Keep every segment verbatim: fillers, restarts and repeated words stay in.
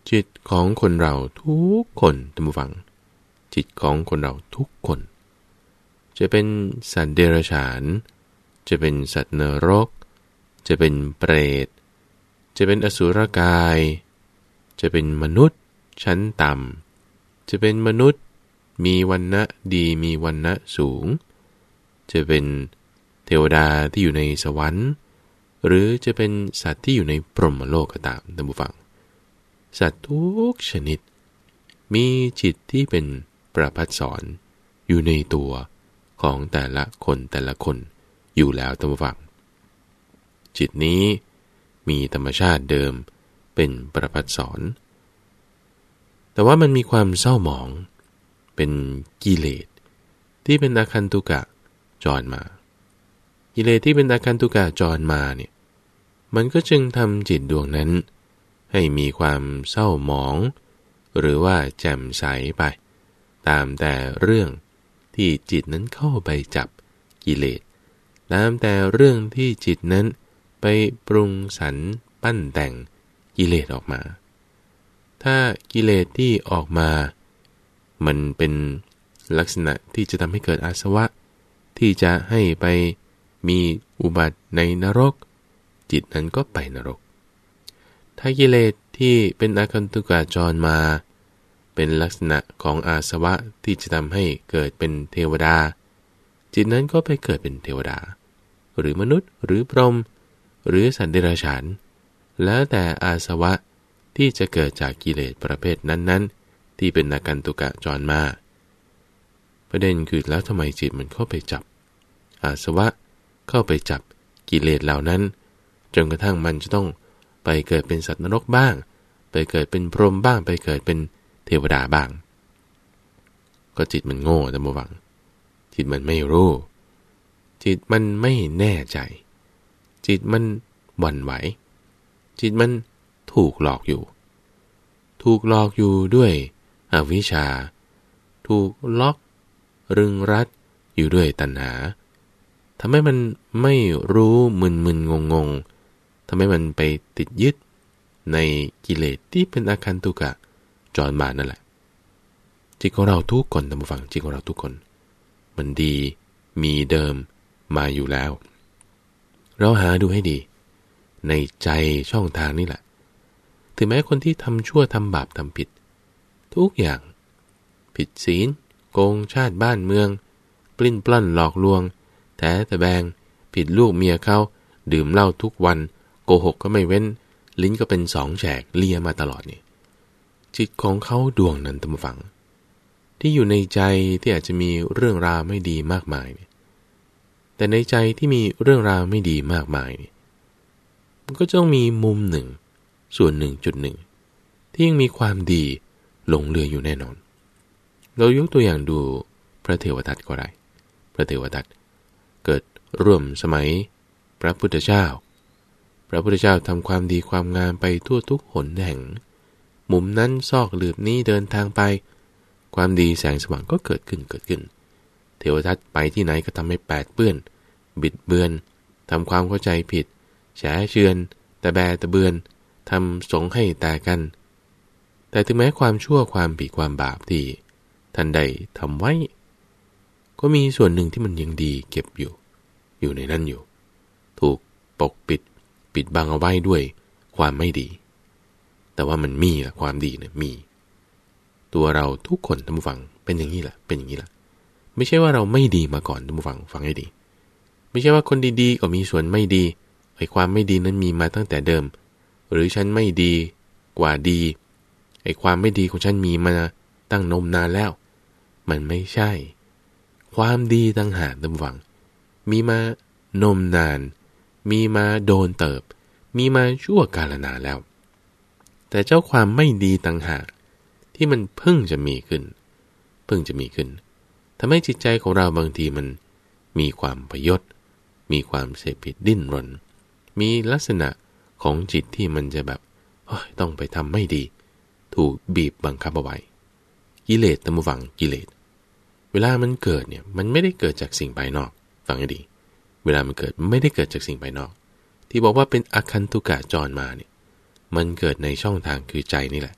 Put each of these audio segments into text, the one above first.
จิตของคนเราทุกคนท่านผู้ฟังจิตของคนเราทุกคนจะเป็นสัตว์เดรัจฉานจะเป็นสัตว์นรกจะเป็นเปรตจะเป็นอสุรกายจะเป็นมนุษย์ชั้นต่ำจะเป็นมนุษย์มีวรรณะดีมีวรรณะสูงจะเป็นเทวดาที่อยู่ในสวรรค์หรือจะเป็นสัตว์ที่อยู่ในพรหมโลกก็ตามท่านผู้ฟังสัตว์ทุกชนิดมีจิตที่เป็นประภัสสรอยู่ในตัวของแต่ละคนแต่ละคนอยู่แล้วท่านผู้ฟังจิตนี้มีธรรมชาติเดิมเป็นประภัสสรแต่ว่ามันมีความเศร้าหมองเป็นกิเลสที่เป็นอาคันตุกะจรมากิเลสที่เป็นอาคันตุกะจรมาเนี่ยมันก็จึงทำจิตดวงนั้นให้มีความเศร้าหมองหรือว่าแจ่มใสไปตามแต่เรื่องที่จิตนั้นเข้าไปจับกิเลสตามแต่เรื่องที่จิตนั้นไปปรุงสรรปั้นแต่งกิเลสออกมาถ้ากิเลสที่ออกมามันเป็นลักษณะที่จะทำให้เกิดอาสวะที่จะให้ไปมีอุบัติในนรกจิตนั้นก็ไปนรกถ้ากิเลสที่เป็นอาคันตุกะจรมาเป็นลักษณะของอาสวะที่จะทำให้เกิดเป็นเทวดาจิตนั้นก็ไปเกิดเป็นเทวดาหรือมนุษย์หรือพรหมหรือสัตว์เดรัจฉานแล้วแต่อาสวะที่จะเกิดจากกิเลสประเภทนั้นๆที่เป็นอาคันตุกะจรมาประเด็นคือแล้วทำไมจิตมันเข้าไปจับอาสวะเข้าไปจับกิเลสเหล่านั้นจนกระทั่งมันจะต้องไปเกิดเป็นสัตว์นรกบ้างไปเกิดเป็นพรหมบ้างไปเกิดเป็นเทวดาบ้างก็จิตมันโง่ท่านผู้ฟังจิตมันไม่รู้จิตมันไม่แน่ใจจิตมันหวั่นไหวจิตมันถูกหลอกอยู่ถูกหลอกอยู่ด้วยอวิชชาถูกล็อกรึงรัดอยู่ด้วยตัณหาทำให้มันไม่รู้มึนๆงงๆทำให้มันไปติดยึดในกิเลสที่เป็นอาคันตุกะจรมานั่นแหละจิตของเราทุกคนท่านผู้ฟังจิตของเราทุกคนมันดีมีเดิมมาอยู่แล้วเราหาดูให้ดีในใจช่องทางนี่แหละถึงแม้คนที่ทำชั่วทำบาปทำผิดทุกอย่างผิดศีลโกงชาติบ้านเมืองปลิ้นปล้อนหลอกลวงแท้แต่แบงผิดลูกเมียเขาดื่มเหล้าทุกวันโกหกก็ไม่เว้นลิ้นก็เป็นสองแฉกเลียมาตลอดนี่จิตของเขาดวงนั้นท่านผู้ฟังที่อยู่ในใจที่อาจจะมีเรื่องราวไม่ดีมากมายเนี่ยแต่ในใจที่มีเรื่องราวไม่ดีมากมายเนี่ยมันก็ต้องมีมุมหนึ่งส่วนหนึ่งจุดหนึ่งที่ยังมีความดีหลงเหลืออยู่แน่นอนเรายกตัวอย่างดูพระเทวทัตก็ได้พระเทวทัตเกิดร่วมสมัยพระพุทธเจ้าพระพุทธเจ้าทำความดีความงามไปทั่วทุกหนแห่งมุมนั้นซอกหลืบนี้เดินทางไปความดีแสงสว่างก็เกิดขึ้นเกิดขึ้นเทวทัตไปที่ไหนก็ทำให้แปดเปื้อนบิดเบือนทำความเข้าใจผิดแฉเชือนตะแบตะเบือนทำสงให้แตกกันแต่ถึงแม้ความชั่วความผิดความบาปที่ท่านใดทำไว้ก็มีส่วนหนึ่งที่มันยังดีเก็บอยู่อยู่ในนั้นอยู่ถูกปกปิดปิดบังเอาไว้ด้วยความไม่ดีแต่ว่ามันมีละความดีเนี่ยมีตัวเราทุกคนท่านผู้ฟังเป็นอย่างนี้แหละเป็นอย่างนี้แหละไม่ใช่ว่าเราไม่ดีมาก่อนท่านผู้ฟังฟังให้ดีไม่ใช่ว่าคนดีๆก็มีส่วนไม่ดีไอ้ความไม่ดีนั้นมีมาตั้งแต่เดิมหรือฉันไม่ดีกว่าดีไอ้ความไม่ดีของฉันมีมาตั้งนมนานแล้วมันไม่ใช่ความดีต่างหากท่านผู้ฟังมีมานมนานมีมาโดนเติบมีมาชั่วกาลนานแล้วแต่เจ้าความไม่ดีต่างหากที่มันเพิ่งจะมีขึ้นเพิ่งจะมีขึ้นทำให้จิตใจของเราบางทีมันมีความพยศมีความเสพติดดิ้นรนมีลักษณะของจิตที่มันจะแบบต้องไปทำไม่ดีถูกบีบบังคับเอาไว้กิเลสท่านผู้ฟังกิเลสเวลามันเกิดเนี่ยมันไม่ได้เกิดจากสิ่งภายนอกฟังให้ดีเวลามันเกิดไม่ได้เกิดจากสิ่งภายนอกที่บอกว่าเป็นอาคันตุกะจรมาเนี่ยมันเกิดในช่องทางคือใจนี่แหละ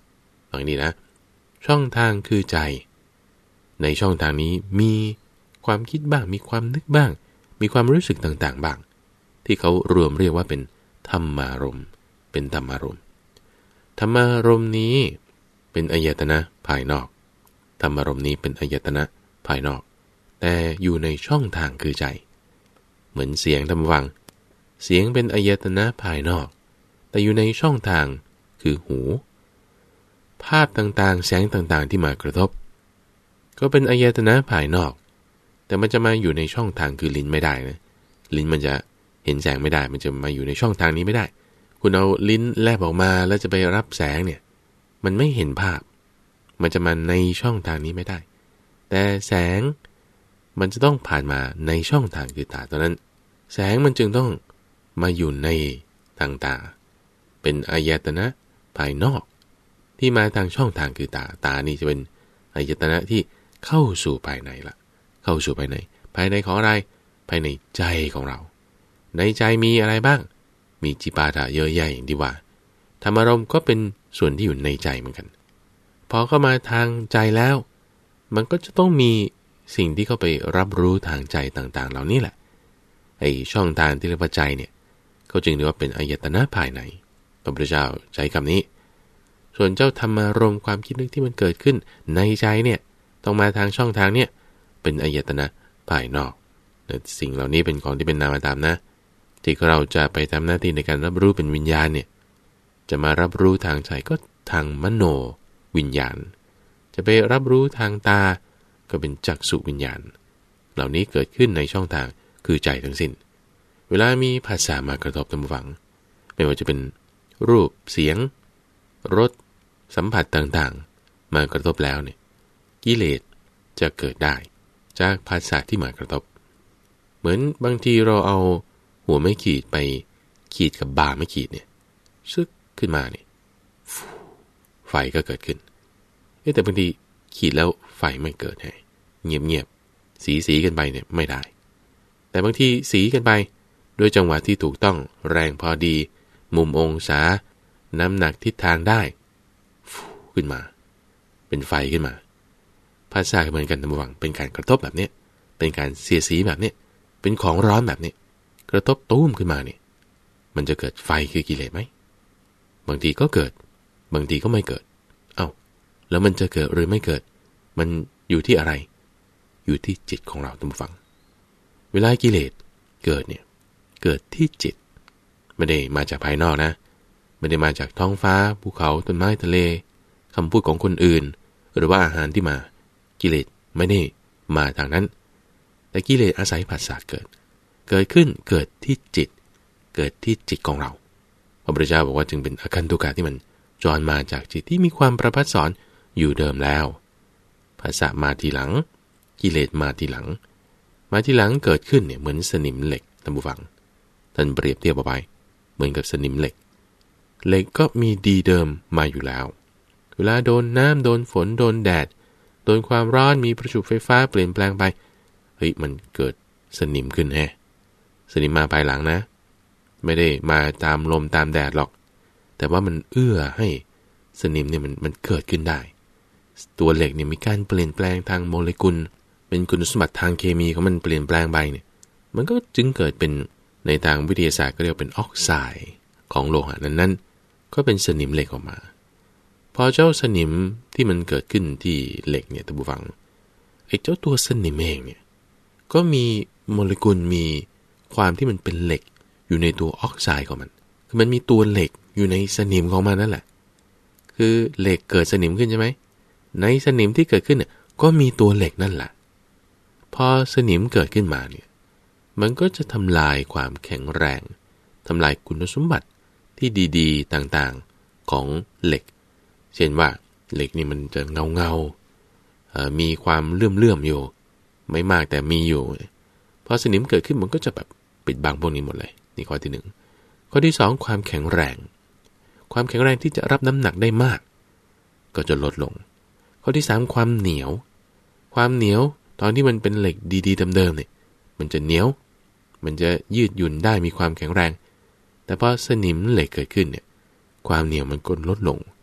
ฟังดีนะช่องทางคือใจในช่องทางนี้มีความคิดบ้างมีความนึกบ้างมีความรู้สึกต่างๆบ้างที่เขารวมเรียกว่าเป็นธรรมารมณ์เป็นธรรมารมณ์ธรรมารมณ์นี้เป็นอายตนะภายนอกธรรมารมณ์นี้เป็นอายตนะภายนอกแต่อยู่ในช่องทางคือใจเหมือนเสียงธรรมวังเสียงเป็นอายตนะภายนอกแต่อยู่ในช่องทางคือหูภาพต่างๆแสงต่างๆที่มากระทบก็เป็นอายตนะภายนอกแต่มันจะมาอยู่ในช่องทางคือลิ้นไม่ได้นะลิ้นมันจะเห็นแสงไม่ได้มันจะมาอยู่ในช่องทางนี้ไม่ได้คุณเอาลิ้นแลบออกมาแล้วจะไปรับแสงเนี่ยมันไม่เห็นภาพมันจะมาในช่องทางนี้ไม่ได้แต่แสงมันจะต้องผ่านมาในช่องทางคือตาตอนนั้นแสงมันจึงต้องมาอยู่ในทางตาเป็นอายตนะภายนอกที่มาทางช่องทางคือตาตานี่จะเป็นอายตนะที่เข้าสู่ภายในละเข้าสู่ภายในภายในของอะไรภายในใจของเราในใจมีอะไรบ้างมีจิปาถะเยอะแยะอย่างที่ว่าธรรมารมณ์ก็เป็นส่วนที่อยู่ในใจเหมือนกันพอเข้ามาทางใจแล้วมันก็จะต้องมีสิ่งที่เข้าไปรับรู้ทางใจต่างๆเหล่านี้แหละไอ้ช่องทางที่เรียกว่าใจเนี่ยเขาจึงเรียกว่าเป็นอายตนะภายในพระพุทธเจ้าใช้คำนี้ส่วนเจ้าธรรมารมณ์ความคิดนึกที่มันเกิดขึ้นในใจเนี่ยต้องมาทางช่องทางเนี่ยเป็นอายตนะภายนอกแต่สิ่งเหล่านี้เป็นของที่เป็นนามธรรมนะที่เราจะไปทำหน้าที่ในการรับรู้เป็นวิญญาณเนี่ยจะมารับรู้ทางใจก็ทางมโนวิญญาณจะไปรับรู้ทางตาก็เป็นจักษุวิญญาณเหล่านี้เกิดขึ้นในช่องทางคือใจทั้งสิ้นเวลามีภาษามากระทบตามฟังไม่ว่าจะเป็นรูปเสียงรสสัมผัสต่างๆมากระทบแล้วเนี่ยกิเลสจะเกิดได้จากภาษาที่มากระทบเหมือนบางทีเราเอาหัวไม่ขีดไปขีดกับบาไม่ขีดเนี่ยซึกขึ้นมาเนี่ยไฟก็เกิดขึ้นแต่บางทีขีดแล้วไฟไม่เกิดไงเงียบๆสีสีกันไปเนี่ยไม่ได้แต่บางทีสีกันไปด้วยจังหวะที่ถูกต้องแรงพอดีมุมองศาน้ำหนักทิศทางได้ขึ้นมาเป็นไฟขึ้นมาภาษาเหมือนกันระหว่างเป็นการกระทบแบบนี้เป็นการเสียสีแบบนี้เป็นของร้อนแบบนี้กระทบตุ้มขึ้นมาเนี่ยมันจะเกิดไฟคือกิเลสไหมบางทีก็เกิดบางทีก็ไม่เกิดเอ้าแล้วมันจะเกิดหรือไม่เกิดมันอยู่ที่อะไรอยู่ที่จิตของเราท่านผู้ฟังเวลากิเลสเกิดเนี่ยเกิดที่จิตไม่ได้มาจากภายนอกนะไม่ได้มาจากท้องฟ้าภูเขาต้นไม้ทะเลคำพูดของคนอื่นหรือว่าอาหารที่มากิเลสไม่ได้มาทางนั้นแต่กิเลสอาศัยผัสสะเกิดเกิดขึ้นเกิดที่จิตเกิดที่จิตของเราพระพุทธเจ้าบอกว่าจึงเป็นอคันตุกะที่มันจรมาจากจิตที่มีความประภัสสอนอยู่เดิมแล้วผัสสะมาทีหลังกิเลสมาทีหลังมาทีหลังเกิดขึ้นเนี่ยเหมือนสนิมเหล็กท่านผู้ฟังท่านเปรียบเทียบเอาไว้เหมือนกับสนิมเหล็กเหล็กก็มีดีเดิมมาอยู่แล้วเวลาโดนน้ำโดนฝนโดนแดดโดนความร้อนมีประจุไฟฟ้าเปลี่ยนแปลงไปเฮ้ยมันเกิดสนิมขึ้นแฮะสนิมมาภายหลังนะไม่ได้มาตามลมตามแดดหรอกแต่ว่ามันเอื้อให้สนิมเนี่ยมันมันเกิดขึ้นได้ตัวเหล็กเนี่ยมีการเปลี่ยนแปลงทางโมเลกุลเป็นคุณสมบัติทางเคมีของมันเปลี่ยนแปลงไปเนี่ยมันก็จึงเกิดเป็นในทางวิทยาศาสตร์ก็เรียกเป็นออกไซด์ของโลหะนั้นๆก็เป็นสนิมเหล็กออกมาพอเจ้าสนิมที่มันเกิดขึ้นที่เหล็กเนี่ยท่านผู้ฟังไอ้เจ้าตัวสนิมเองเนี่ยก็มีโมเลกุลมีความที่มันเป็นเหล็กอยู่ในตัวออกไซด์ของมันคือมันมีตัวเหล็กอยู่ในสนิมของมันนั่นแหละคือเหล็กเกิดสนิมขึ้นใช่ไหมในสนิมที่เกิดขึ้นเนี่ยก็มีตัวเหล็กนั่นแหละพอสนิมเกิดขึ้นมาเนี่ยมันก็จะทำลายความแข็งแรงทำลายคุณสมบัติที่ดีๆต่างๆของเหล็กเช่นว่าเหล็กนี่มันจะเงาเงามีความเลื่อมๆอยู่ไม่มากแต่มีอยู่พอสนิมเกิดขึ้นมันก็จะแบบปิดบังพวกนี้หมดเลยนี่ข้อที่หนึ่งข้อที่สองความแข็งแรงความแข็งแรงที่จะรับน้ำหนักได้มากก็จะลดลงข้อที่สามความเหนียวความเหนียวตอนที่มันเป็นเหล็กดีๆเดิมๆเนี่ยมันจะเหนียวมันจะยืดหยุ่นได้มีความแข็งแรงแต่พอสนิมเหล็กเกิดขึ้นเนี่ยความเหนียวมันก็ลดลง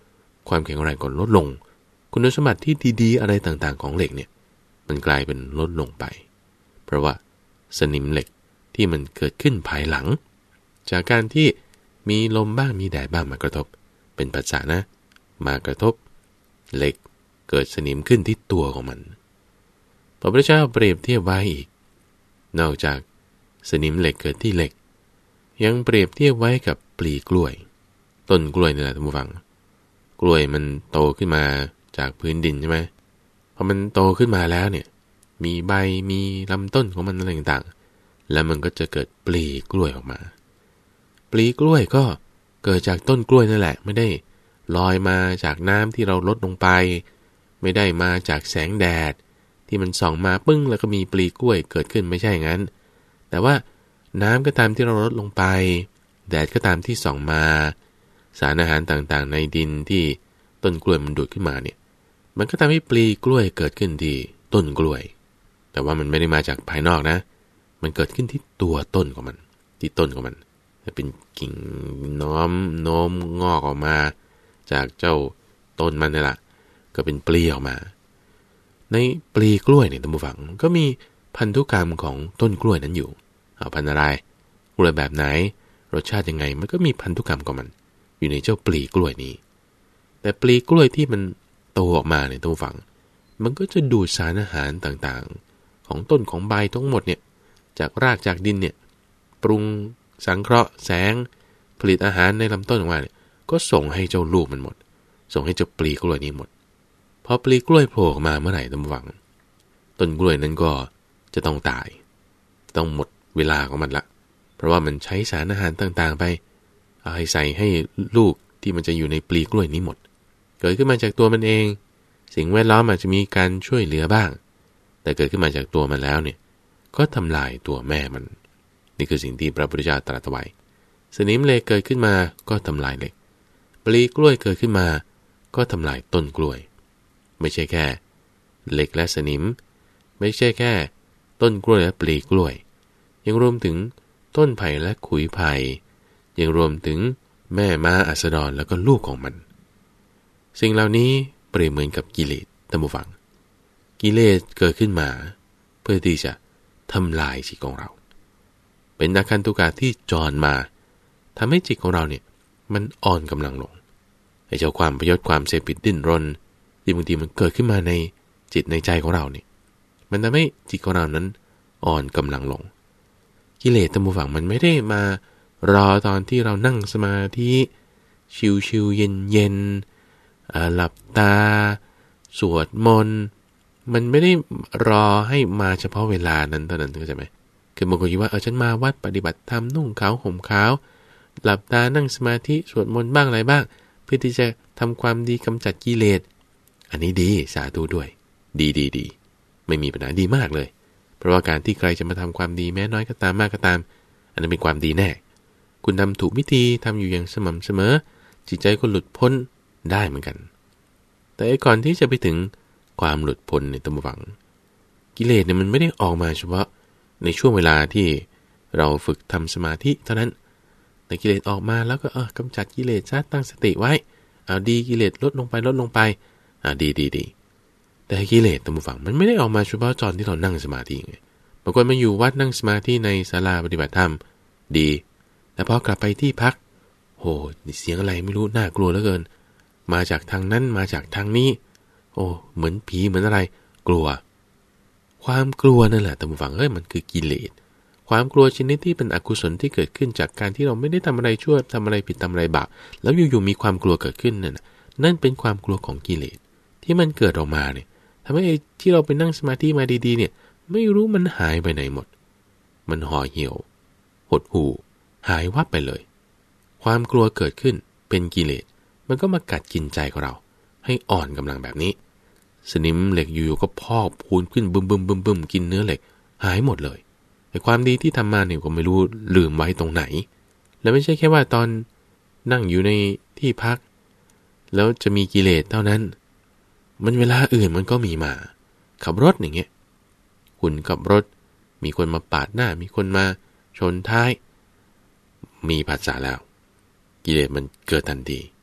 ความแข็งแรงก็ลดลงคุณสมบัติที่ดีๆอะไรต่างๆของเหล็กเนี่ยมันกลายเป็นลดลงไปเพราะว่าสนิมเหล็กที่มันเกิดขึ้นภายหลังจากการที่มีลมบ้างมีแดดบ้างมากระทบเป็นปัจจัยนะมากระทบเหล็กเกิดสนิมขึ้นที่ตัวของมันพระพุทธเจ้าเปรียบเทียบไว้อีกนอกจากสนิมเหล็กเกิดที่เหล็กยังเปรียบเทียบไว้กับปลีกล้วยต้นกล้วยนี่แหละท่านผู้ฟังกล้วยมันโตขึ้นมาจากพื้นดินใช่ไหมพอมันโตขึ้นมาแล้วเนี่ยมีใบมีลำต้นของมันอะไรต่างๆแล้วมันก็จะเกิดปลีกล้วยออกมาปลีกล้วยก็เกิดจากต้นกล้วยนั่นแหละไม่ได้ลอยมาจากน้ำที่เราลดลงไปไม่ได้มาจากแสงแดดที่มันส่องมาปึ้งแล้วก็มีปลีกล้วยเกิดขึ้นไม่ใช่งั้นแต่ว่าน้ำก็ตามที่เราลดลงไปแดดก็ตามที่ส่องมาสารอาหารต่างๆในดินที่ต้นกล้วยมันดูดขึ้นมาเนี่ยมันก็ทำให้ปลีกล้วยเกิดขึ้นที่ต้นกล้วยแต่ว่ามันไม่ได้มาจากภายนอกนะมันเกิดขึ้นที่ตัวต้นของมันที่ต้นของมันจะเป็นกิ่งน้อมโน้มงอกออกมาจากเจ้าต้นมันนี่แหละก็เป็นปลีออกมาในปลีกล้วยเนี่ยท่านผู้ฟังก็มีพันธุกรรมของต้นกล้วยนั้นอยู่เอาพันธุ์อะไรกล้วยแบบไหนรสชาติยังไงมันก็มีพันธุกรรมของมันอยู่ในเจ้าปลีกล้วยนี้แต่ปลีกล้วยที่มันโตออกมาเนี่ยท่านผู้ฟังมันก็จะดูดสารอาหารต่างๆของต้นของใบทั้งหมดเนี่ยจากรากจากดินเนี่ยปรุงสังเคราะห์แสงผลิตอาหารในลำต้นออกมาเนี่ยก็ส่งให้เจ้าลูกมันหมดส่งให้เจ้าปลีกล้วยนี้หมดพอปลีกล้วยโผล่ออกมาเมื่อไหร่ท่านผู้ฟังต้นกล้วยนั้นก็จะต้องตายต้องหมดเวลาของมันละเพราะว่ามันใช้สารอาหารต่างๆไปเอาให้ใส่ให้ลูกที่มันจะอยู่ในปลีกล้วยนี้หมดเกิดขึ้นมาจากตัวมันเองสิ่งแวดล้อมอาจจะมีการช่วยเหลือบ้างแต่เกิดขึ้นมาจากตัวมันแล้วเนี่ยก็ทำลายตัวแม่มันนี่คือสิ่งที่พระพุทธเจ้าตรัสไว้สนิมเหล็กเกิดขึ้นมาก็ทำลายเหล็กปลีกล้วยเกิดขึ้นมาก็ทำลายต้นกล้วยไม่ใช่แค่เหล็กและสนิมไม่ใช่แค่ต้นกล้วยและปลีกล้วยยังรวมถึงต้นไผ่และขุยไผ่ยังรวมถึงแม่ม้าอัสดรแล้วก็ลูกของมันสิ่งเหล่านี้เปรียบเหมือนกับกิเลสท่านผู้ฟังกิเลสเกิดขึ้นมาเพื่อที่จะทำลายจิตของเราเป็นอาคันตุกะที่จรมาทำให้จิตของเราเนี่ยมันอ่อนกำลังลงไอ้เจ้าความพยศความเสพติดดิ้นรนที่บางทีมันเกิดขึ้นมาในจิตในใจของเราเนี่ยมันทำให้จิตของเรานั้นอ่อนกำลังลงกิเลสท่านผู้ฟังมันไม่ได้มารอตอนที่เรานั่งสมาธิชิวๆเย็นๆหลับตาสวดมนต์มันไม่ได้รอให้มาเฉพาะเวลานั้นเท่านั้นเข้าใจไหมคือบางคนคิดว่าเออฉันมาวัดปฏิบัติธรรมนุ่งขาวห่มขาวหลับตานั่งสมาธิสวดมนต์บ้างอะไรบ้างเพื่อที่จะทำความดีกำจัดกิเลสอันนี้ดีสาธุด้วยดีดีดีไม่มีปัญหาดีมากเลยเพราะว่าการที่ใครจะมาทำความดีแม้น้อยก็ตามมากก็ตามอันนั้นเป็นความดีแน่คุณทำถูกวิธีทำอยู่อย่างสม่ำเสมอจิตใจก็หลุดพ้นได้เหมือนกันแต่ก่อนที่จะไปถึงความหลุดพ้นในตัมวังกิเลสเนี่ยมันไม่ได้ออกมาเฉพาะในช่วงเวลาที่เราฝึกทำสมาธิเท่านั้นแต่กิเลสออกมาแล้วก็เออกำจัดกิเลสซะตั้งสติไว้เอาดีกิเลสลดลงไปลดลงไปอ่าดีดีดีแต่กิเลสตัมวังมันไม่ได้ออกมาเฉพาะตอนที่เรานั่งสมาธิไงบางคนมาอยู่วัดนั่งสมาธิในศาลาปฏิบัติธรรมดีแต่พอกลับไปที่พักโหเสียงอะไรไม่รู้น่ากลัวเหลือเกินมาจากทางนั้นมาจากทางนี้โอ้เหมือนผีเหมือนอะไรกลัวความกลัวนั่นแหละท่านผู้ฟังเฮ้ยมันคือกิเลสความกลัวชนิดที่เป็นอกุศลที่เกิดขึ้นจากการที่เราไม่ได้ทำอะไรชั่วทำอะไรผิดทำอะไรบาปแล้วอยู่ๆมีความกลัวเกิดขึ้นนั่นนั่นเป็นความกลัวของกิเลสที่มันเกิดออกมาเนี่ยทำให้ที่เราไปนั่งสมาธิมาดีๆเนี่ยไม่รู้มันหายไปไหนหมดมันห่อเหี่ยวหดหู่หายวับไปเลยความกลัวเกิดขึ้นเป็นกิเลสมันก็มากัดกินใจของเราให้อ่อนกำลังแบบนี้สนิมเหล็กอยู่ๆก็พอกพูนขึ้นบึมบึมบึมบึมกินเนื้อเหล็กหายหมดเลยไอ้ความดีที่ทำมาเนี่ยก็ไม่รู้ลืมไว้ตรงไหนแล้วไม่ใช่แค่ว่าตอนนั่งอยู่ในที่พักแล้วจะมีกิเลสเท่านั้นมันเวลาอื่นมันก็มีมาขับรถอย่างเงี้ยคุณขับรถมีคนมาปาดหน้ามีคนมาชนท้ายมีผัสสะแล้วกิเลสมันเกิดทันที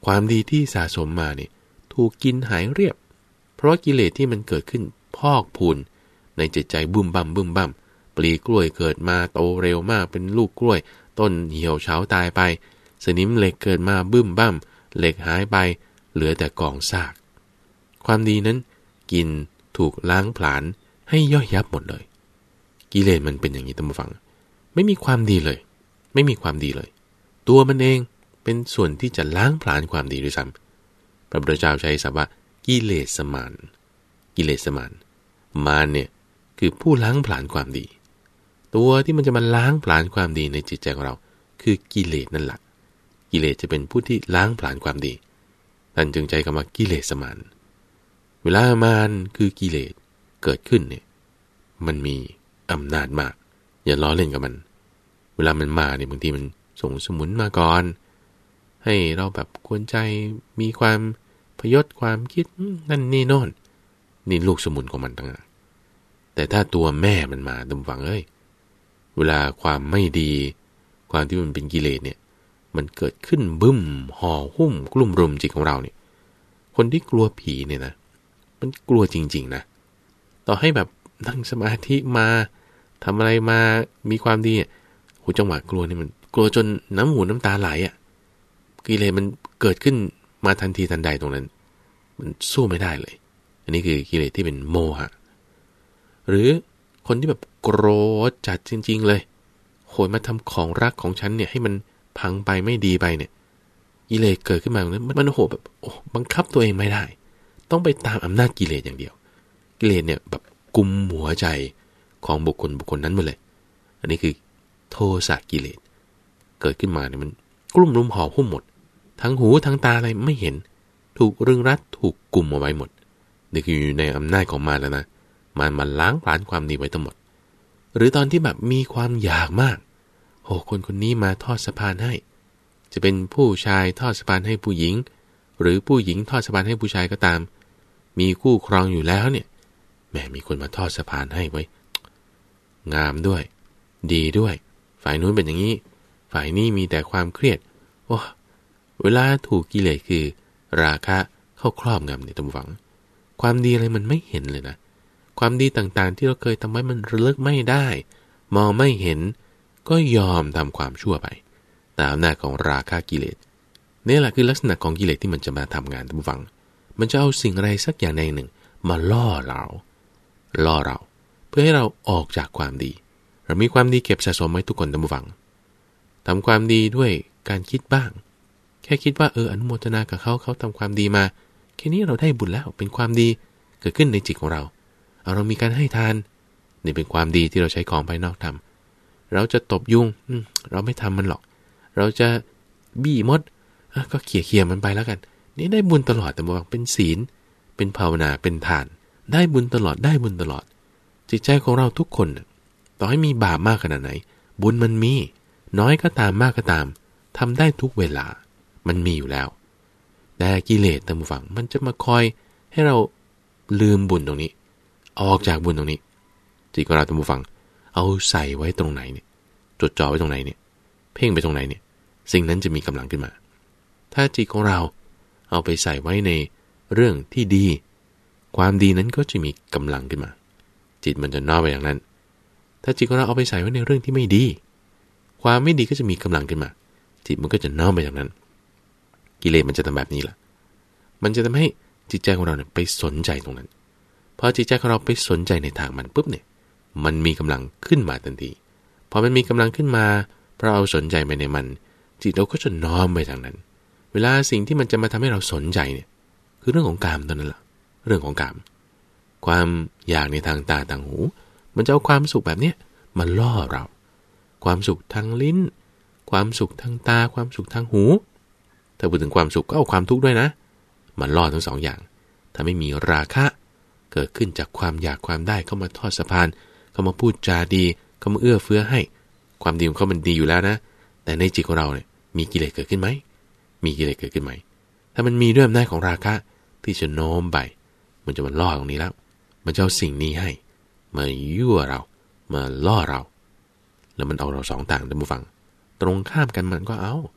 ความดีที่สะสมมาเนี่ยถูกกินหายเรียบเพราะกิเลสที่มันเกิดขึ้นพอกพูนในจิตใจบึ้มบั่มบึ้มบั่มปลีกล้วยเกิดมาโตเร็วมากเป็นลูกกล้วยต้นเหี่ยวเฉาตายไปสนิมเหล็กเกิดมาบึ้มบั่มเหล็กหายไปเหลือแต่กองซากความดีนั้นกินถูกล้างผลาญให้ย่อยยับหมดเลยกิเลสมันเป็นอย่างนี้ท่านผู้ฟังไม่มีความดีเลยไม่มีความดีเลยตัวมันเองเป็นส่วนที่จะล้างผลาญความดีด้วยซ้ำพระพุทธเจ้าใช้ศัพท์ว่ากิเลสมารกิเลสมารมารเนี่ยคือผู้ล้างผลาญความดีตัวที่มันจะมาล้างผลาญความดีในจิตใจของเราคือกิเลสนั่นแหละกิเลสจะเป็นผู้ที่ล้างผลาญความดีท่านจึงใจคำว่ากิเลสมารเวลามารคือกิเลสเกิดขึ้นเนี่ยมันมีอำนาจมากอย่าล้อเล่นกับมันเวลามันมาเนี่ยบางทีมันส่งสมุนมาก่อนให้เราแบบกวนใจมีความพยศความคิดนั่นนี่โน่นนี่ลูกสมุนของมันต่างหากแต่ถ้าตัวแม่มันมาดุมฟังเอ้ยเวลาความไม่ดีความที่มันเป็นกิเลสเนี่ยมันเกิดขึ้นบึ้มห่อหุ้มกลุ่มรุมจิตของเราเนี่ยคนที่กลัวผีเนี่ยนะมันกลัวจริงๆนะต่อให้แบบนั่งสมาธิมาทำอะไรมามีความดีอ่ะโหจังหวะกลัวนี่มันกลัวจนน้ำหูน้ำตาไหลอ่ะกิเลสมันเกิดขึ้นมาทันทีทันใดตรงนั้นมันสู้ไม่ได้เลยอันนี้คือกิเลสที่เป็นโมหะหรือคนที่แบบโกรธจัดจริงๆเลยโหยมาทำของรักของฉันเนี่ยให้มันพังไปไม่ดีไปเนี่ยกิเลสเกิดขึ้นมาตรงนั้นมันโหแบบโอ้บังคับตัวเองไม่ได้ต้องไปตามอำนาจกิเลสอย่างเดียวกิเลสเนี่ยแบบกุมหัวใจของบุคคลบุคคลนั้นหมดเลยอันนี้คือโทสะกิเลสเกิดขึ้นมาเนี่ยมันกลุ่มรุมห่อหุ้มหมดทั้งหูทั้งตาอะไรไม่เห็นถูกรึงรัดถูกกุมเอาไว้หมดนี่คืออยู่ในอำนาจของมารแล้วนะมารมันล้างผลาญความดีไว้ทั้งหมดหรือตอนที่แบบมีความอยากมากโอ้คนคนนี้มาทอดสะพานให้จะเป็นผู้ชายทอดสะพานให้ผู้หญิงหรือผู้หญิงทอดสะพานให้ผู้ชายก็ตามมีคู่ครองอยู่แล้วเนี่ยแม่มีคนมาทอดสะพานให้ไว้งามด้วยดีด้วยฝ่ายนู้นเป็นอย่างนี้ฝ่ายนี้มีแต่ความเครียดโอ้เวลาถูกกิเลสคือราคะเข้าครอบงำในตำฝังความดีอะไรมันไม่เห็นเลยนะความดีต่างๆที่เราเคยทำไว้มันระลึกไม่ได้มองไม่เห็นก็ยอมทำความชั่วไปตามอำนาจของราคะกิเลสนี่แหละคือลักษณะของกิเลสที่มันจะมาทำงานตำฝังมันจะเอาสิ่งอะไรสักอย่างใดหนึ่งมาล่อเราล่อเราเพื่อให้เราออกจากความดีเรามีความดีเก็บสะสมไว้ทุกคนตามฟังทำความดีด้วยการคิดบ้างแค่คิดว่าเอออนุโมทนากับเขาเขาทำความดีมาแค่นี้เราได้บุญแล้วเป็นความดีเกิดขึ้นในจิตของเราเอาเรามีการให้ทานนี่เป็นความดีที่เราใช้ของภายนอกทำเราจะตบยุงเราไม่ทำมันหรอกเราจะบี้มดก็เขี่ยเขี่ยมันไปแล้วกันนี่ได้บุญตลอดแต่บอกเป็นศีลเป็นภาวนาเป็นทานได้บุญตลอดได้บุญตลอดจิตใจของเราทุกคนต่อให้มีบาปมากขนาดไหนบุญมันมีน้อยก็ตามมากก็ตามทำได้ทุกเวลามันมีอยู่แล้วแต่กิเลสตามฝังมันจะมาคอยให้เราลืมบุญตรงนี้ออกจากบุญตรงนี้จิตของเราตามฝังเอาใส่ไว้ตรงไหนเนี่ยจดจ่อไว้ตรงไหนเนี่ยเพ่งไปตรงไหนเนี่ยสิ่งนั้นจะมีกำลังขึ้นมาถ้าจิตของเราเอาไปใส่ไว้ในเรื่องที่ดีความดีนั้นก็จะมีกำลังขึ้นมาจิตมันจะน้อมไปอย่างนั้นถ้าจิตของเราเอาไปใส่ไว้ในเรื่องที่ไม่ดีความไม่ดีก็จะมีกำลังขึ้นมาจิตมันก็จะน้อมไปอย่างนั้นกิเลสมันจะทำแบบนี้แหละมันจะทำให้จิตใจของเราเนี่ยไปสนใจตรงนั้นพอจิตใจของเราไปสนใจในทางมันปุ๊บเนี่ยมันมีกำลังขึ้นมาทันทีพอมันมีกำลังขึ้นมาเพราะเราสนใจไปในมันจิตเราก็จะน้อมไปทางนั้นเวลาสิ่งที่มันจะมาทำให้เราสนใจเนี่ยคือเรื่องของกามตอนนั้นแหละเรื่องของกามความอยากในทางตาทางหูมันจะเอาความสุขแบบเนี้ยมาล่อเราความสุขทางลิ้นความสุขทางตาความสุขทางหูถ้าพูดถึงความสุขก็เอาความทุกข์ด้วยนะมันล่อทั้งสองอย่างถ้าไม่มีราคะเกิดขึ้นจากความอยากความได้เข้ามาทอดสะพานเข้ามาพูดจาดีเข้ามาเอื้อเฟื้อให้ความดีของเขามันดีอยู่แล้วนะแต่ในจิตของเราเนี่ยมีกิเลสเกิดขึ้นไหมมีกิเลสเกิดขึ้นไหมถ้ามันมีด้วยอำนาจของราคะที่จะโน้มไปมันจะมาล่อตรงนี้แล้วมันจะเอาสิ่งนี้ให้มายั่วเรามาล่อเราแล้วมันเอาเราสองต่างท่านผู้ฟังตรงข้ามกันมันก็เอา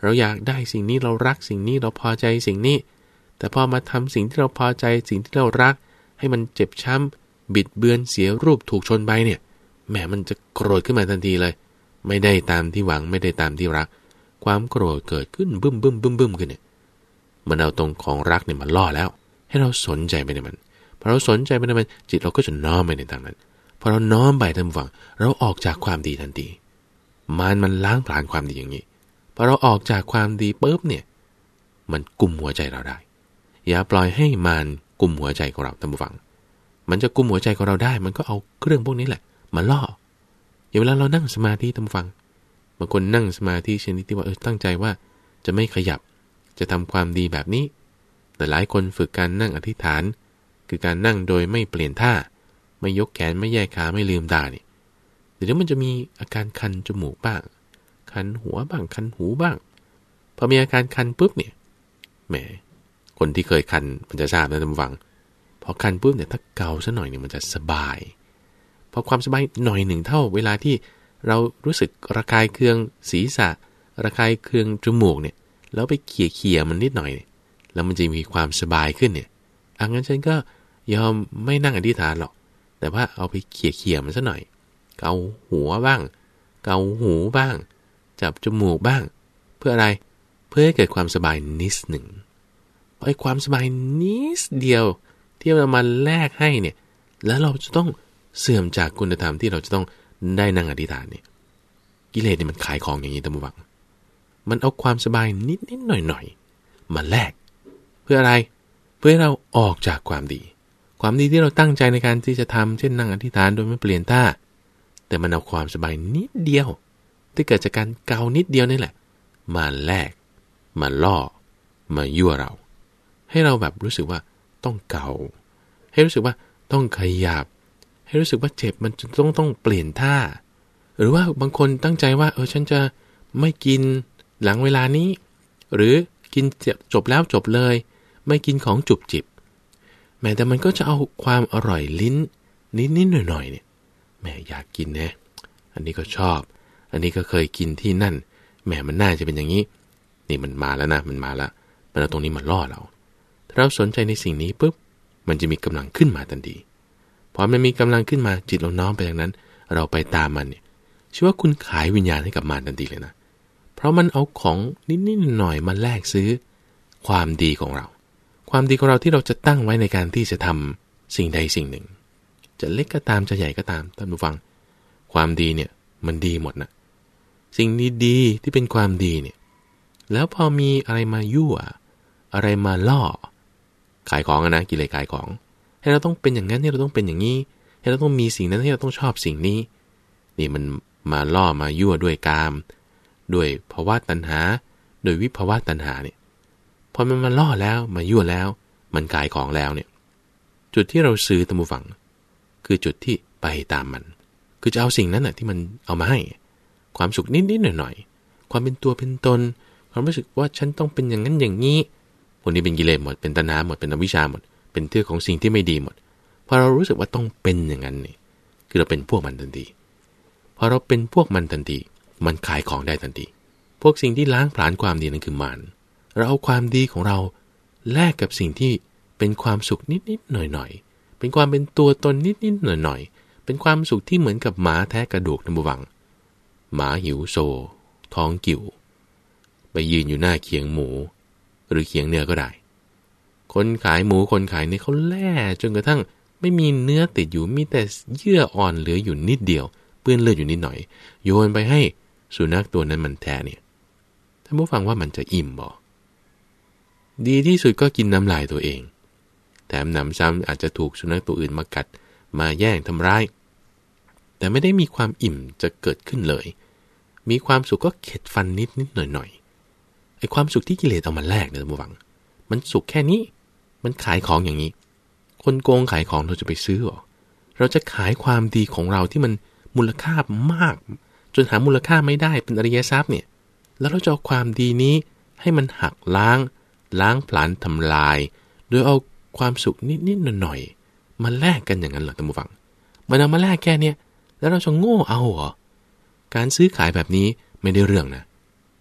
เราอยากได้สิ่งนี้เรารักสิ่งนี้เราพอใจสิ่งนี้แต่พอมาทำสิ่งที่เราพอใจสิ่งที่เรารักให้มันเจ็บช้ำบิดเบือนเสียรูปถูกชนไปเนี่ยแหมมันจะโกรธขึ้นมาทันทีเลยไม่ได้ตามที่หวังไม่ได้ตามที่รักความโกรธเกิดขึ้นบึ้มบึ้มบึ้มบึ้มขึ้นเนี่ยมันเอาตรงของรักเนี่ยมันล่อแล้วให้เราสนใจไปในมันพอเราสนใจไปในมันจิตเราก็จะน้อมไปในทางนั้นพอเราน้อมไปทางฝั่งเราออกจากความดีทันทีมันมันล้างผลาญความดีอย่างนี้พอเราออกจากความดีปุ๊บเนี่ยมันกุมหัวใจเราได้อย่าปล่อยให้มันกุมหัวใจของเราท่านผู้ฟังมันจะกุมหัวใจของเราได้มันก็เอาเครื่องพวกนี้แหละมาล่ออย่างเวลาเรานั่งสมาธิท่านผู้ฟังบางคนนั่งสมาธิชนิดที่ว่าเออตั้งใจว่าจะไม่ขยับจะทำความดีแบบนี้แต่หลายคนฝึกการนั่งอธิษฐานคือการนั่งโดยไม่เปลี่ยนท่าไม่ยกแขนไม่แยกขาไม่ลืมตานี่เดี๋ยวมันจะมีอาการคันจมูกบ้างคันหัวบ้างคันหูบ้างพอมีอาการคันปุ๊บเนี่ยแหมคนที่เคยคันมันจะทราบนะท่านผู้ฟังพอคันปุ๊บเนี่ยถ้าเกาซะหน่อยเนี่ยมันจะสบายพอความสบายหน่อยหนึ่งเท่าเวลาที่เรารู้สึกระคายเคืองศีรษะระคายเคืองจมูกเนี่ยแล้วไปเขี่ยๆมันนิดหน่อยเนี่ยแล้วมันจะมีความสบายขึ้นเนี่ยอ่ะงั้นฉันก็ยอมไม่นั่งอธิษฐานหรอกแต่ว่าเอาไปเขี่ยๆมันซะหน่อยเกาหัวบ้างเกาหูบ้างจับจมูกบ้างเพื่ออะไรเพื่อให้เกิดความสบายนิดหนึ่งเพราะไอ้ความสบายนิดเดียวที่เรามาแลกให้เนี่ยแล้วเราจะต้องเสื่อมจากคุณธรรมที่เราจะต้องได้นั่งอธิษฐานเนี่ยกิเลสเนี่ยมันขายของอย่างนี้ท่านผู้ฟังมันเอาความสบายนิดๆหน่อยๆมาแลกเพื่ออะไรเพื่อให้เราออกจากความดีความดีที่เราตั้งใจในการที่จะทำเช่นนั่งอธิษฐานโดยไม่เปลี่ยนท่าแต่มันเอาความสบายนิดเดียวที่เกิดจากการเกานิดเดียวนี่แหละมาแลกมาล่อมายั่วเราให้เราแบบรู้สึกว่าต้องเกาให้รู้สึกว่าต้องขยับให้รู้สึกว่าเจ็บมันต้องต้องเปลี่ยนท่าหรือว่าบางคนตั้งใจว่าเออฉันจะไม่กินหลังเวลานี้หรือกินจบแล้วจบเลยไม่กินของจุบจิบแม้แต่มันก็จะเอาความอร่อยลิ้นนิดๆหน่อยๆเนี่ยแม่อยากกินนะอันนี้ก็ชอบอันนี้ก็เคยกินที่นั่นแม่มันน่าจะเป็นอย่างนี้นี่มันมาแล้วนะมันมาแล้วมันเอาตรงนี้มาล่อเราถ้าเราสนใจในสิ่งนี้ปุ๊บมันจะมีกำลังขึ้นมาทันทีพอมันมีกำลังขึ้นมาจิตเราน้อมไปทางนั้นเราไปตามมันเนี่ยชื่อว่าคุณขายวิญญาณให้กับมารทันทีเลยนะเพราะมันเอาของนิดๆหน่อยๆมาแลกซื้อความดีของเราความดีของเราที่เราจะตั้งไว้ในการที่จะทำสิ่งใดสิ่งหนึ่งจะเล็กก็ตามจะใหญ่ก็ตามท่านผู้ฟังความดีเนี่ยมันดีหมดนะสิ่งดีๆที่เป็นความดีเนี่ยแล้วพอมีอะไรมายั่วอะไรมาล่อขายของอะนะกิเลสขายของให้เราต้องเป็นอย่างนั้นให้เราต้องเป็นอย่างนี้ให้เราต้องมีสิ่งนั้นให้เราต้องชอบสิ่งนี้นี่มันมาล่อมายั่วด้วยกามด้วยภาวะตัณหาโดยวิภาวะตัณหาเนี่ยพอมันมาล่อแล้วมายั่วแล้วมันขายของแล้วเนี่ยจุดที่เราซื้อท่านผู้ฟังคือจุดที่ไปตามมันคือจะเอาสิ่งนั้นน่ะที่มันเอามาให้ความสุขนิดๆหน่อยๆความเป็นตัวเป็นตนความรู้สึกว่าฉันต้องเป็นอย่างนั้นอย่างนี้พวกนี้เป็นกิเลสหมดเป็นตัณหาหมดเป็นอวิชชาหมดเป็นเรื่องของสิ่งที่ไม่ดีหมดพอเรารู้สึกว่าต้องเป็นอย่างนั้นนี่คือเราเป็นพวกมันทันทีพอเราเป็นพวกมันทันทีมันขายของได้ทันทีพวกสิ่งที่ล้างผลาญความดีนั่นคือมารเราเอาความดีของเราแลกกับสิ่งที่เป็นความสุขนิดๆหน่อยๆเป็นความเป็นตัวตนนิดๆหน่อยๆเป็นความสุขที่เหมือนกับหมาแท้กระดูกน้ำวังหมาหิวโซท้องกิ่วไปยืนอยู่หน้าเขียงหมูหรือเขียงเนื้อก็ได้คนขายหมูคนขายนี่เขาแล่จนกระทั่งไม่มีเนื้อติดอยู่มีแต่เยื่ออ่อนเหลืออยู่นิดเดียวเปื้อนเลือดอยู่นิดหน่อยโยนไปให้สุนัขตัวนั้นมันแท้เนี่ยท่านผู้ฟังว่ามันจะอิ่มบ่ดีที่สุดก็กินน้ำลายตัวเองแถมหนำซ้ำอาจจะถูกสุนัขตัวอื่นมากัดมาแย่งทำร้ายแต่ไม่ได้มีความอิ่มจะเกิดขึ้นเลยมีความสุขก็เข็ดฟันนิดนิดหน่อยหน่อยไอ้ความสุขที่กิเลสเอามาแลกเนี่ยท่านผู้ฟังมันสุขแค่นี้มันขายของอย่างนี้คนโกงขายของเราจะไปซื้อหรอเราจะขายความดีของเราที่มันมูลค่ามากจนหามูลค่าไม่ได้เป็นอริยทรัพย์เนี่ยแล้วเราจะเอาความดีนี้ให้มันหักล้างล้างผลาญทำลายโดยเอาความสุขนิดๆหน่อยๆมาแลกกันอย่างนั้นเหรอท่านผู้ฟังมันเอามาแลกแค่เนี้ยแล้วเราจะโง่เอาเหรอการซื้อขายแบบนี้ไม่ได้เรื่องนะถ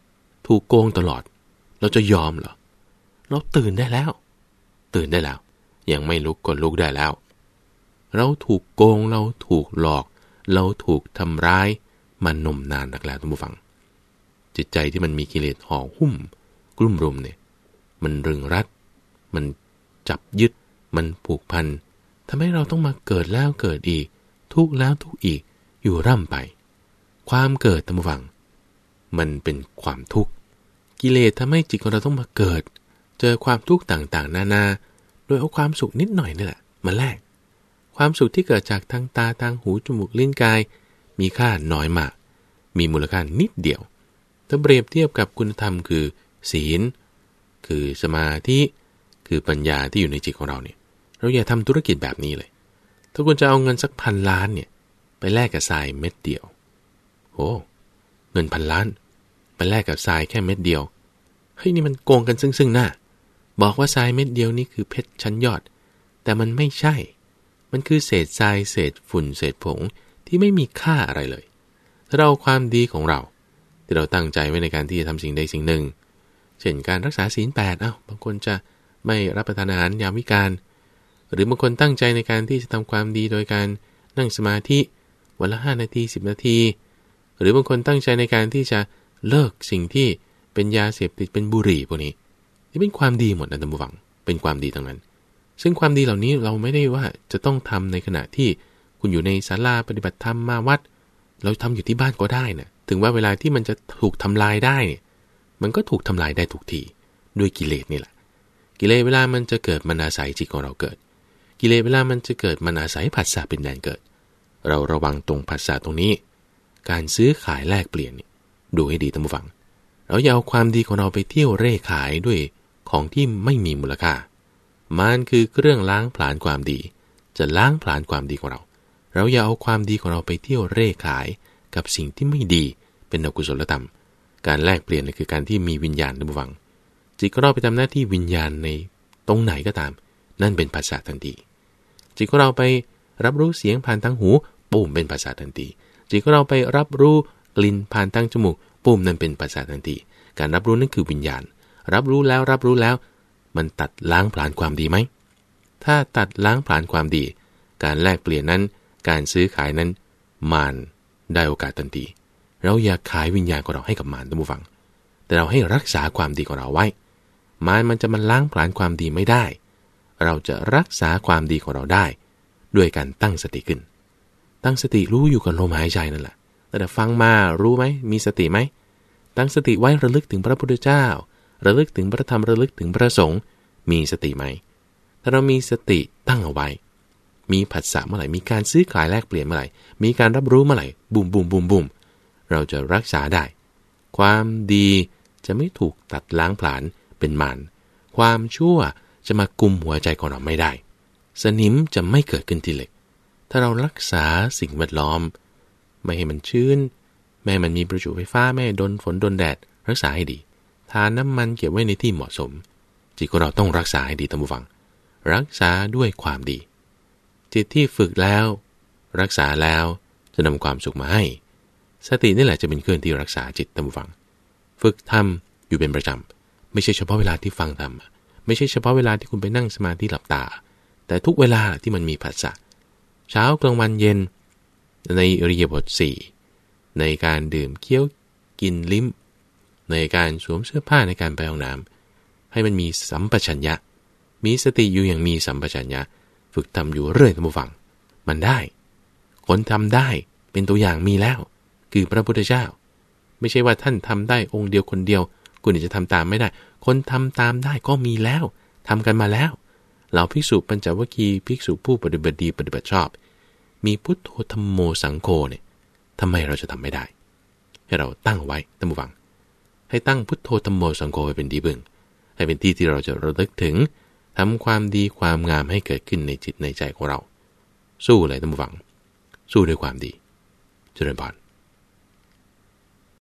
ถูกโกงตลอดเราจะยอมเหรอเราตื่นได้แล้วตื่นได้แล้วยังไม่ลุกก็ลุกได้แล้วเราถูกโกงเราถูกหลอกเราถูกทำร้ายมานมนานนักแล้วท่านผู้ฟังจิตใจที่มันมีกิเลสห่อหุ้มกลุ่มรุมเนี่ยมันรึงรัดมันจับยึดมันผูกพันทำให้เราต้องมาเกิดแล้วเกิดอีกทุกข์แล้วทุกข์อีกอยู่ร่ำไปความเกิดท่านผู้ฟังมันเป็นความทุกข์กิเลสทำให้จิตของเราต้องมาเกิดเจอความทุกข์ต่างๆนานาโดยเอาความสุขนิดหน่อยนี่แหละมาแลกความสุขที่เกิดจากทางตาทางหูจมูกลิ้นกายมีค่าน้อยมากมีมูลค่านิดเดียวถ้าเปรียบเทียบกับคุณธรรมคือศีลคือสมาธิคือปัญญาที่อยู่ในจิตของเราเนี่ยเราอย่าทำธุรกิจแบบนี้เลยถ้าคุณจะเอาเงินสักพันล้านเนี่ยไปแลกกับทรายเม็ดเดียวโอ้เงินพันล้านไปแลกกับทรายแค่เม็ดเดียวเฮ้ยนี่มันโกงกันซึ่งซึ่งหน้าบอกว่าทรายเม็ดเดียวนี่คือเพชรชั้นยอดแต่มันไม่ใช่มันคือเศษทรายเศษฝุ่นเศษผงที่ไม่มีค่าอะไรเลยถ้าเราความดีของเราที่เราตั้งใจไว้ในการที่จะทำสิ่งใดสิ่งหนึ่งเช่นการรักษาศีลแปดอ้าวบางคนจะไม่รับประทานอาหารยามวิกาลหรือบางคนตั้งใจในการที่จะทำความดีโดยการนั่งสมาธิวันละห้านาทีสิบนาทีหรือบางคนตั้งใจในการที่จะเลิกสิ่งที่เป็นยาเสพติดเป็นบุหรี่พวกนี้นี่เป็นความดีหมดนะท่านผู้ฟังเป็นความดีทั้งนั้นซึ่งความดีเหล่านี้เราไม่ได้ว่าจะต้องทำในขณะที่คุณอยู่ในศาลาปฏิบัติธรรมมาวัดเราทำอยู่ที่บ้านก็ได้นะถึงว่าเวลาที่มันจะถูกทำลายได้มันก็ถูกทำลายได้ทุกทีด้วยกิเลสนี่แหละกิเลสเวลามันจะเกิดมันอาศัยจิตของเราเกิดกิเลสเวลามันจะเกิดมันอาศัยผัสสะเป็นแดนเกิดเราระวังตรงผัสสะตรงนี้การซื้อขายแลกเปลี่ยนดูให้ดีท่านผู้ฟังเราอย่าเอาความดีของเราไปเที่ยวเร่ขายด้วยของที่ไม่มีมูลค่ามันคือเครื่องล้างผลาญความดีจะล้างผลาญความดีของเราเราอย่าเอาความดีของเราไปเที่ยวเร่ขายกับสิ่งที่ไม่ดีเป็นอกุศลธรรมการแลกเปลี่ยนคือการที่มีวิญญาณท่านผู้ฟังจิตของเราไปทำหน้าที่วิญญาณในตรงไหนก็ตามนั่นเป็นภาษาทันทีจิตของเราไปรับรู้เสียงผ่านทางหูปุ่มเป็นภาษาทันทีจิตของเราไปรับรู้กลิ่นผ่านทางจมูกปุ่มนั่นเป็นภาษาทันทีการรับรู้นั่นคือวิญญาณรับรู้แล้วรับรู้แล้วมันตัดล้างผลาญความดีไหมถ้าตัดล้างผลาญความดีการแลกเปลี่ยนนั้นการซื้อขายนั้นมารได้โอกาสทันทีเราอย่าขายวิญญาณของเราให้กับมารท่านผู้ฟังแต่เราให้รักษาความดีของเราไว้มารมันจะมาล้างผลาญความดีไม่ได้เราจะรักษาความดีของเราได้ด้วยการตั้งสติขึ้นตั้งสติรู้อยู่กับลมหายใจนั่นแหละแต่ฟังมารู้ไหมมีสติไหมตั้งสติไว้ระลึกถึงพระพุทธเจ้าระลึกถึงพระธรรมระลึกถึงพระสงฆ์มีสติไหมถ้าเรามีสติตั้งเอาไว้มีผัสสะเมื่อไหร่มีการซื้อขายแลกเปลี่ยนเมื่อไหร่มีการรับรู้เมื่อไหร่บุ่มบุ่มบุ่มบุ่มเราจะรักษาได้ความดีจะไม่ถูกตัดล้างผลาญเป็นมารความชั่วจะมากุมหัวใจของเราไม่ได้สนิมจะไม่เกิดขึ้นที่เหล็กถ้าเรารักษาสิ่งแวดล้อมไม่ให้มันชื้นไม่ให้มันมีประจุไฟฟ้าไม่ให้โดนฝนโดนแดดรักษาให้ดีทาน้ำมันเก็บไว้ในที่เหมาะสมจิตของเราต้องรักษาให้ดีท่านผู้ฟังรักษาด้วยความดีจิตที่ฝึกแล้วรักษาแล้วจะนำความสุขมาให้สตินี่แหละจะเป็นเครื่องที่รักษาจิตท่านผู้ฟังฝึกทำอยู่เป็นประจำไม่ใช่เฉพาะเวลาที่ฟังธรรมไม่ใช่เฉพาะเวลาที่คุณไปนั่งสมาธิหลับตาแต่ทุกเวลาที่มันมีผัสสะเช้ากลางวันเย็นในอิริยาบถสี่ในการดื่มเคี้ยวกินลิ้มในการสวมเสื้อผ้าในการไปห้องน้ำให้มันมีสัมปชัญญะมีสติอยู่อย่างมีสัมปชัญญะฝึกทำอยู่เรื่อยท่านผู้ฟังมันได้คนทำได้เป็นตัวอย่างมีแล้วคือพระพุทธเจ้าไม่ใช่ว่าท่านทำได้องค์เดียวคนเดียวคุณจะทำตามไม่ได้คนทำตามได้ก็มีแล้วทำกันมาแล้วเหล่าภิกษุปัญจวัคคีย์ภิกษุผู้ปฏิบัติดีปฏิบัติชอบมีพุทโธธัมโมสังโฆเนี่ยทำไมเราจะทำไม่ได้ให้เราตั้งไว้ท่านผู้ฟังให้ตั้งพุทโธธัมโมสังโฆไว้เป็นที่พึ่งให้เป็นที่ที่เราจะระลึกถึงทำความดีความงามให้เกิดขึ้นในจิตในใจของเราสู้เลยท่านผู้ฟังสู้ด้วยความดีเจริญพร